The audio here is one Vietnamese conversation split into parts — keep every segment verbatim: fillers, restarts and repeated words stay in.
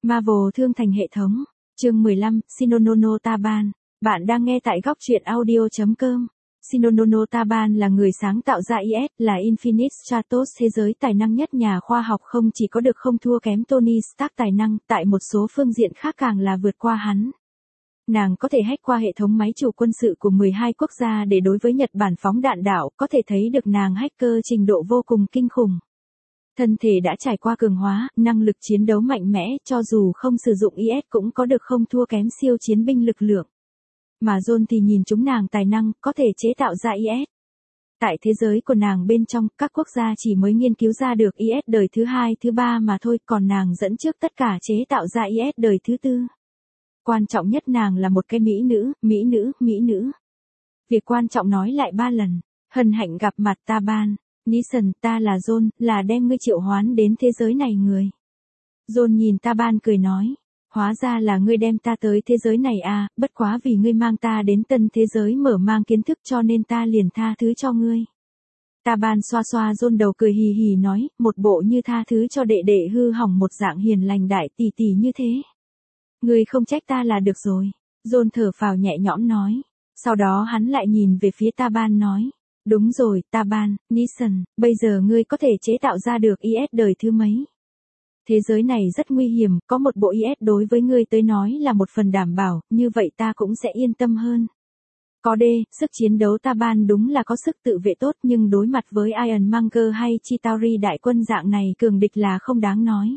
Marvel thương thành hệ thống. Chương mười lăm, Shinonono Taban. Bạn đang nghe tại góc truyện audio chấm com. Shinonono Taban là người sáng tạo ra i ét, là Infinite Stratos, thế giới tài năng nhất. Nhà khoa học không chỉ có được không thua kém Tony Stark tài năng, tại một số phương diện khác càng là vượt qua hắn. Nàng có thể hack qua hệ thống máy chủ quân sự của mười hai quốc gia để đối với Nhật Bản phóng đạn đạo, có thể thấy được nàng hacker trình độ vô cùng kinh khủng. Thân thể đã trải qua cường hóa, năng lực chiến đấu mạnh mẽ, cho dù không sử dụng i ét cũng có được không thua kém siêu chiến binh lực lượng. Mà John thì nhìn chúng nàng tài năng, có thể chế tạo ra i ét. Tại thế giới của nàng bên trong, các quốc gia chỉ mới nghiên cứu ra được i ét đời thứ hai, thứ ba mà thôi, còn nàng dẫn trước tất cả chế tạo ra i ét đời thứ tư. Quan trọng nhất nàng là một cái mỹ nữ, mỹ nữ, mỹ nữ. Việc quan trọng nói lại ba lần. Hân hạnh gặp mặt Taban. Nissan, ta là John, là đem ngươi triệu hoán đến thế giới này người. John nhìn Taban cười nói. Hóa ra là ngươi đem ta tới thế giới này à, bất quá vì ngươi mang ta đến tân thế giới mở mang kiến thức cho nên ta liền tha thứ cho ngươi. Taban xoa xoa John đầu cười hì hì nói, một bộ như tha thứ cho đệ đệ hư hỏng một dạng hiền lành đại tỷ tỷ như thế. Ngươi không trách ta là được rồi. John thở phào nhẹ nhõm nói. Sau đó hắn lại nhìn về phía Taban nói. Đúng rồi, Taban, Nissan, bây giờ ngươi có thể chế tạo ra được i ét đời thứ mấy. Thế giới này rất nguy hiểm, có một bộ i ét đối với ngươi tới nói là một phần đảm bảo, như vậy ta cũng sẽ yên tâm hơn. Có đê, sức chiến đấu Taban đúng là có sức tự vệ tốt, nhưng đối mặt với Ironmonger hay Chitauri đại quân dạng này cường địch là không đáng nói.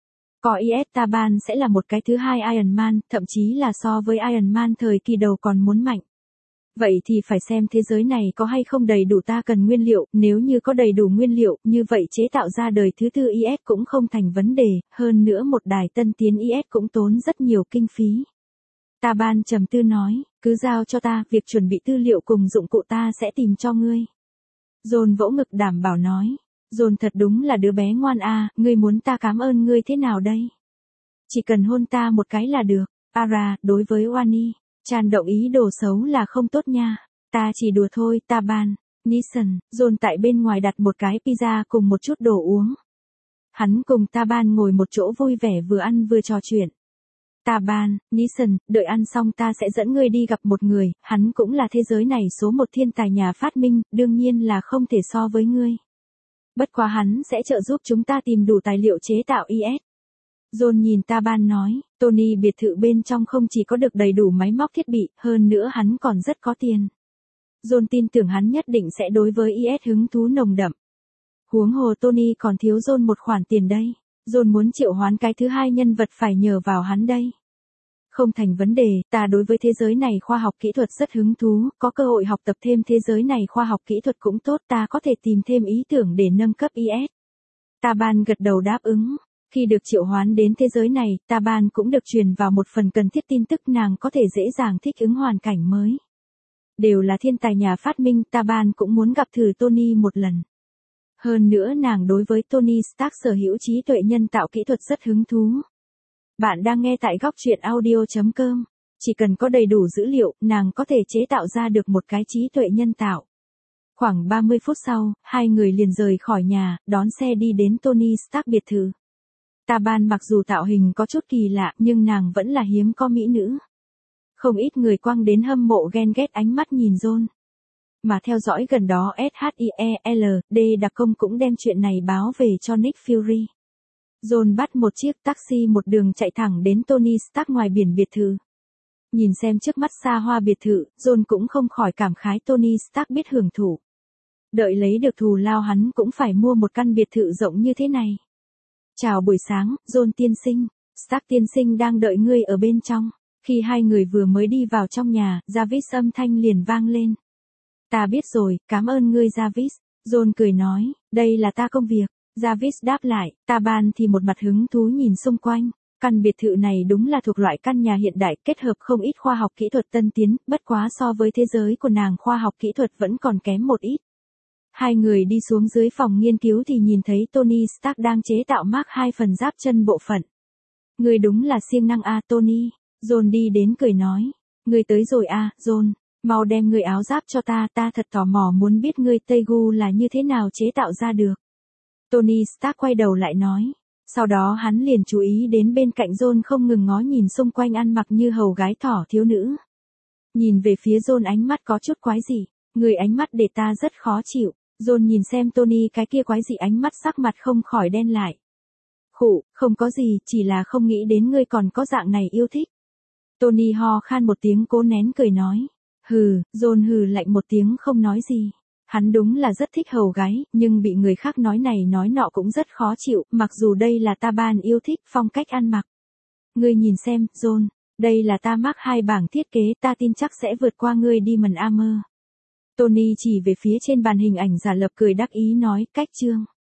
Có i ét Taban sẽ là một cái thứ hai Iron Man, thậm chí là so với Iron Man thời kỳ đầu còn muốn mạnh. Vậy thì phải xem thế giới này có hay không đầy đủ ta cần nguyên liệu, nếu như có đầy đủ nguyên liệu, như vậy chế tạo ra đời thứ tư i ét cũng không thành vấn đề, hơn nữa một đài tân tiến i ét cũng tốn rất nhiều kinh phí. Taban trầm tư nói, cứ giao cho ta, việc chuẩn bị tư liệu cùng dụng cụ ta sẽ tìm cho ngươi. John vỗ ngực đảm bảo nói, John thật đúng là đứa bé ngoan a, ngươi muốn ta cảm ơn ngươi thế nào đây? Chỉ cần hôn ta một cái là được. Ara, đối với Wani. Tràn động ý đồ xấu là không tốt nha. Ta chỉ đùa thôi, Taban. Nissan, John tại bên ngoài đặt một cái pizza cùng một chút đồ uống. Hắn cùng Taban ngồi một chỗ vui vẻ vừa ăn vừa trò chuyện. Taban, Nissan, đợi ăn xong ta sẽ dẫn ngươi đi gặp một người, hắn cũng là thế giới này số một thiên tài nhà phát minh, đương nhiên là không thể so với ngươi. Bất quá hắn sẽ trợ giúp chúng ta tìm đủ tài liệu chế tạo i ét. John nhìn Taban nói, Tony biệt thự bên trong không chỉ có được đầy đủ máy móc thiết bị, hơn nữa hắn còn rất có tiền. John tin tưởng hắn nhất định sẽ đối với i ét hứng thú nồng đậm. Huống hồ Tony còn thiếu John một khoản tiền đây. John muốn triệu hoán cái thứ hai nhân vật phải nhờ vào hắn đây. Không thành vấn đề, ta đối với thế giới này khoa học kỹ thuật rất hứng thú, có cơ hội học tập thêm thế giới này khoa học kỹ thuật cũng tốt, ta có thể tìm thêm ý tưởng để nâng cấp i ét. Taban gật đầu đáp ứng. Khi được triệu hoán đến thế giới này, Taban cũng được truyền vào một phần cần thiết tin tức nàng có thể dễ dàng thích ứng hoàn cảnh mới. Đều là thiên tài nhà phát minh, Taban cũng muốn gặp thử Tony một lần. Hơn nữa nàng đối với Tony Stark sở hữu trí tuệ nhân tạo kỹ thuật rất hứng thú. Bạn đang nghe tại góc truyện audio chấm com. Chỉ cần có đầy đủ dữ liệu, nàng có thể chế tạo ra được một cái trí tuệ nhân tạo. Khoảng ba mươi phút sau, hai người liền rời khỏi nhà, đón xe đi đến Tony Stark biệt thự. Taban mặc dù tạo hình có chút kỳ lạ nhưng nàng vẫn là hiếm có mỹ nữ. Không ít người quăng đến hâm mộ ghen ghét ánh mắt nhìn John. Mà theo dõi gần đó SHIELD đặc công cũng đem chuyện này báo về cho Nick Fury. John bắt một chiếc taxi một đường chạy thẳng đến Tony Stark ngoài biển biệt thự. Nhìn xem trước mắt xa hoa biệt thự, John cũng không khỏi cảm khái Tony Stark biết hưởng thụ. Đợi lấy được thù lao hắn cũng phải mua một căn biệt thự rộng như thế này. Chào buổi sáng, John tiên sinh. Stark tiên sinh đang đợi ngươi ở bên trong. Khi hai người vừa mới đi vào trong nhà, Jarvis âm thanh liền vang lên. Ta biết rồi, cảm ơn ngươi Jarvis. John cười nói, đây là ta công việc. Jarvis đáp lại, Taban thì một mặt hứng thú nhìn xung quanh. Căn biệt thự này đúng là thuộc loại căn nhà hiện đại, kết hợp không ít khoa học kỹ thuật tân tiến, bất quá so với thế giới của nàng khoa học kỹ thuật vẫn còn kém một ít. Hai người đi xuống dưới phòng nghiên cứu thì nhìn thấy Tony Stark đang chế tạo Mark hai phần giáp chân bộ phận. Người đúng là siêng năng a Tony. John đi đến cười nói. Người tới rồi a John. Mau đem người áo giáp cho ta, ta thật tò mò muốn biết ngươi Tegu là như thế nào chế tạo ra được. Tony Stark quay đầu lại nói. Sau đó hắn liền chú ý đến bên cạnh John không ngừng ngó nhìn xung quanh ăn mặc như hầu gái thỏ thiếu nữ. Nhìn về phía John ánh mắt có chút quái dị, người ánh mắt để ta rất khó chịu. John nhìn xem Tony cái kia quái dị ánh mắt sắc mặt không khỏi đen lại. Khụ, không có gì, chỉ là không nghĩ đến ngươi còn có dạng này yêu thích. Tony ho khan một tiếng cố nén cười nói. Hừ, John hừ lạnh một tiếng không nói gì. Hắn đúng là rất thích hầu gái, nhưng bị người khác nói này nói nọ cũng rất khó chịu, mặc dù đây là ta ban yêu thích phong cách ăn mặc. Ngươi nhìn xem, John, đây là ta mắc hai bảng thiết kế, ta tin chắc sẽ vượt qua ngươi đi mần Armour. Tony chỉ về phía trên bàn hình ảnh giả lập cười đắc ý nói, cách chương.